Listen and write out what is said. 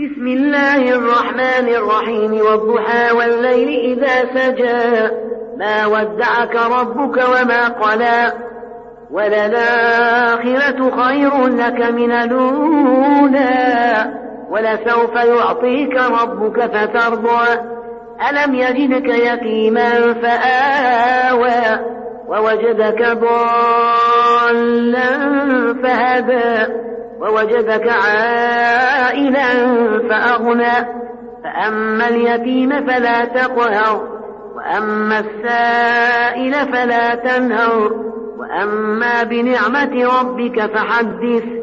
بسم الله الرحمن الرحيم والضحى والليل إذا سجى ما ودعك ربك وما قلى وللآخرة خير لك من الأولى ولسوف يعطيك ربك فترضى ألم يجدك يتيما فآوى ووجدك ضالا فهدى ووجدك عائلا فأغنى فأما اليتيم فلا تقهر وأما السائل فلا تنهر وأما بنعمة ربك فحدث